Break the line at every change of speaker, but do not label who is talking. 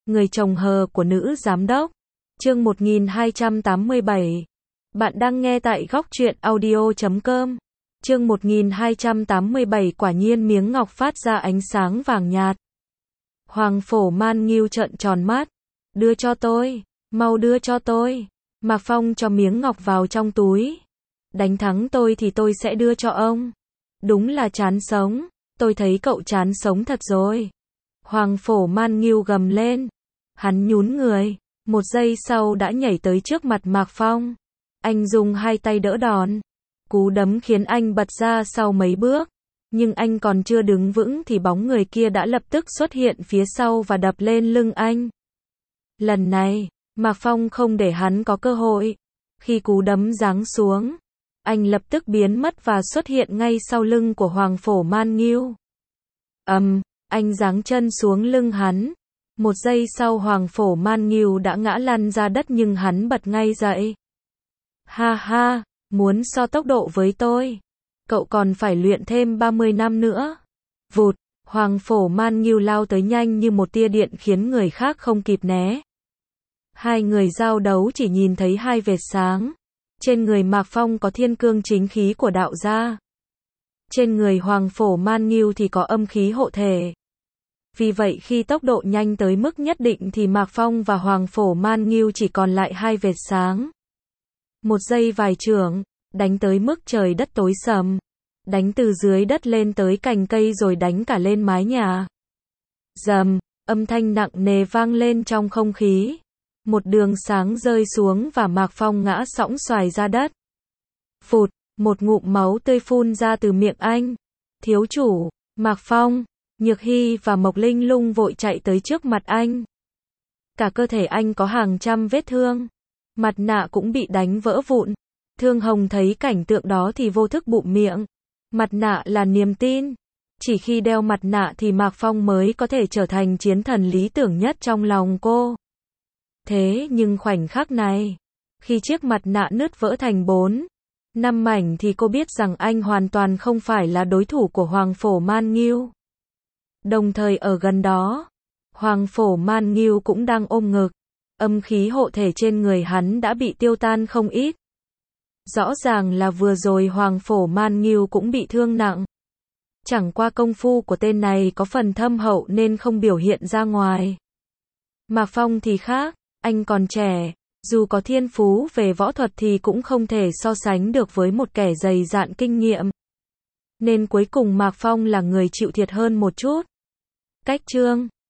Người chồng hờ của nữ giám đốc. Chương 1287. Bạn đang nghe tại góc truyện audio.com. Chương 1287. Quả nhiên miếng ngọc phát ra ánh sáng vàng nhạt. Hoàng Phổ Man Nghiêu trợn tròn mắt. Đưa cho tôi, mau đưa cho tôi. Mạc Phong cho miếng ngọc vào trong túi. Đánh thắng tôi thì tôi sẽ đưa cho ông. Đúng là chán sống, tôi thấy cậu chán sống thật rồi. Hoàng Phổ Man Nghiêu gầm lên. Hắn nhún người, một giây sau đã nhảy tới trước mặt Mạc Phong. Anh dùng hai tay đỡ đòn. Cú đấm khiến anh bật ra sau mấy bước. Nhưng anh còn chưa đứng vững thì bóng người kia đã lập tức xuất hiện phía sau và đập lên lưng anh. Lần này, Mạc Phong không để hắn có cơ hội. Khi cú đấm giáng xuống, anh lập tức biến mất và xuất hiện ngay sau lưng của Hoàng Phổ Man Nghiêu. Anh giáng chân xuống lưng hắn. Một giây sau Hoàng Phổ Man Nghiêu đã ngã lăn ra đất nhưng hắn bật ngay dậy. Ha ha, muốn so tốc độ với tôi? Cậu còn phải luyện thêm 30 năm nữa. Vụt, Hoàng Phổ Man Nghiêu lao tới nhanh như một tia điện khiến người khác không kịp né. Hai người giao đấu chỉ nhìn thấy hai vệt sáng. Trên người Mạc Phong có thiên cương chính khí của đạo gia. Trên người Hoàng Phổ Man Nghiêu thì có âm khí hộ thể. Vì vậy khi tốc độ nhanh tới mức nhất định thì Mạc Phong và Hoàng Phổ Man Nghiêu chỉ còn lại hai vệt sáng. Một giây vài chưởng, đánh tới mức trời đất tối sầm. Đánh từ dưới đất lên tới cành cây rồi đánh cả lên mái nhà. Rầm, âm thanh nặng nề vang lên trong không khí. Một đường sáng rơi xuống và Mạc Phong ngã sõng xoài ra đất. Phụt, một ngụm máu tươi phun ra từ miệng anh. Thiếu chủ, Mạc Phong, Nhược Hy và Mộc Linh Lung vội chạy tới trước mặt anh. Cả cơ thể anh có hàng trăm vết thương. Mặt nạ cũng bị đánh vỡ vụn. Thương Hồng thấy cảnh tượng đó thì vô thức bụm miệng. Mặt nạ là niềm tin. Chỉ khi đeo mặt nạ thì Mạc Phong mới có thể trở thành chiến thần lý tưởng nhất trong lòng cô. Thế nhưng khoảnh khắc này, khi chiếc mặt nạ nứt vỡ thành 4-5 mảnh thì cô biết rằng anh hoàn toàn không phải là đối thủ của Hoàng Phổ Man Nghiêu. Đồng thời ở gần đó, Hoàng Phổ Man Nghiêu cũng đang ôm ngực. Âm khí hộ thể trên người hắn đã bị tiêu tan không ít. Rõ ràng là vừa rồi Hoàng Phổ Man Nghiêu cũng bị thương nặng. Chẳng qua công phu của tên này có phần thâm hậu nên không biểu hiện ra ngoài. Mạc Phong thì khác, anh còn trẻ, dù có thiên phú về võ thuật thì cũng không thể so sánh được với một kẻ dày dạn kinh nghiệm. Nên cuối cùng Mạc Phong là người chịu thiệt hơn một chút. Cách chương